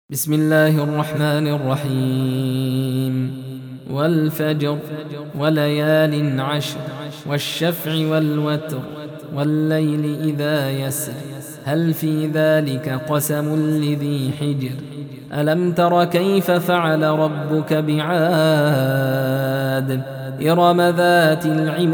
بسم الله الرحمن الرحيم والفجر وليال عشر والشفع والوتر والليل إذا يسر هل في ذلك قسم لذي حجر ألم تر كيف فعل ربك بعاد إرم ذات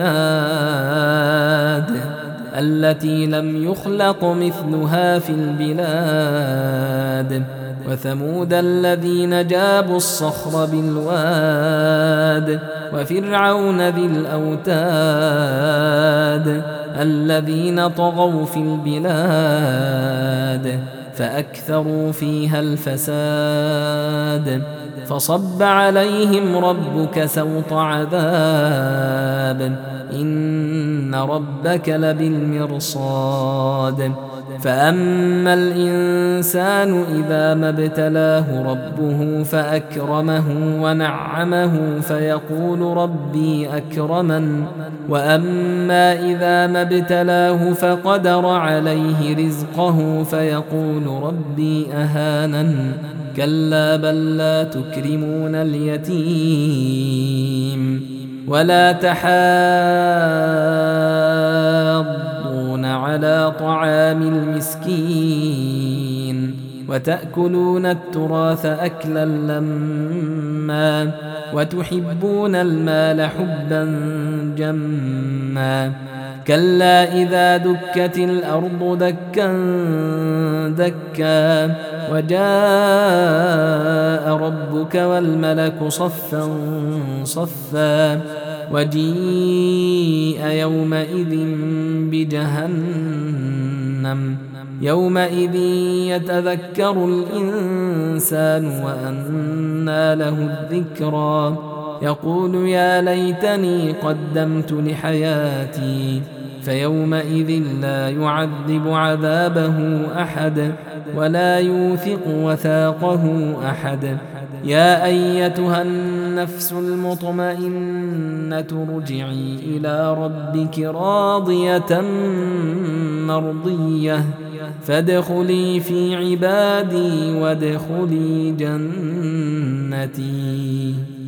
العماد التي لم يخلق مثلها في البلاد وثمود الذين جابوا الصخر بالواد وفرعون ذي الأوتاد الذين طغوا في البلاد فأكثروا فيها الفساد فصب عليهم ربك سوط عذاب إن ربك لبالمرصاد فأما الإنسان إذا ما ابتلاه ربه فأكرمه ونعمه فيقول ربي أكرمن وأما إذا ما ابتلاه فقدر عليه رزقه فيقول ربي أهانن كلا بل لا تكرمون اليتيم ولا تحاضون على طعام المسكين وتأكلون التراث أكلا لما وتحبون المال حبا جما كلا إذا دكت الأرض دكا دكا وجاء ربك والملك صفا صفا وجيء يومئذ بجهنم يومئذ يتذكر الإنسان وأنى له الذكرى يقول يا ليتني قدمت لحياتي فيومئذ لا يعذب عذابه أحد ولا يوثق وثاقه أحد يا أيتها النفس المطمئنة ارجعي إلى ربك راضية مرضية فادخلي في عبادي وادخلي جنتي.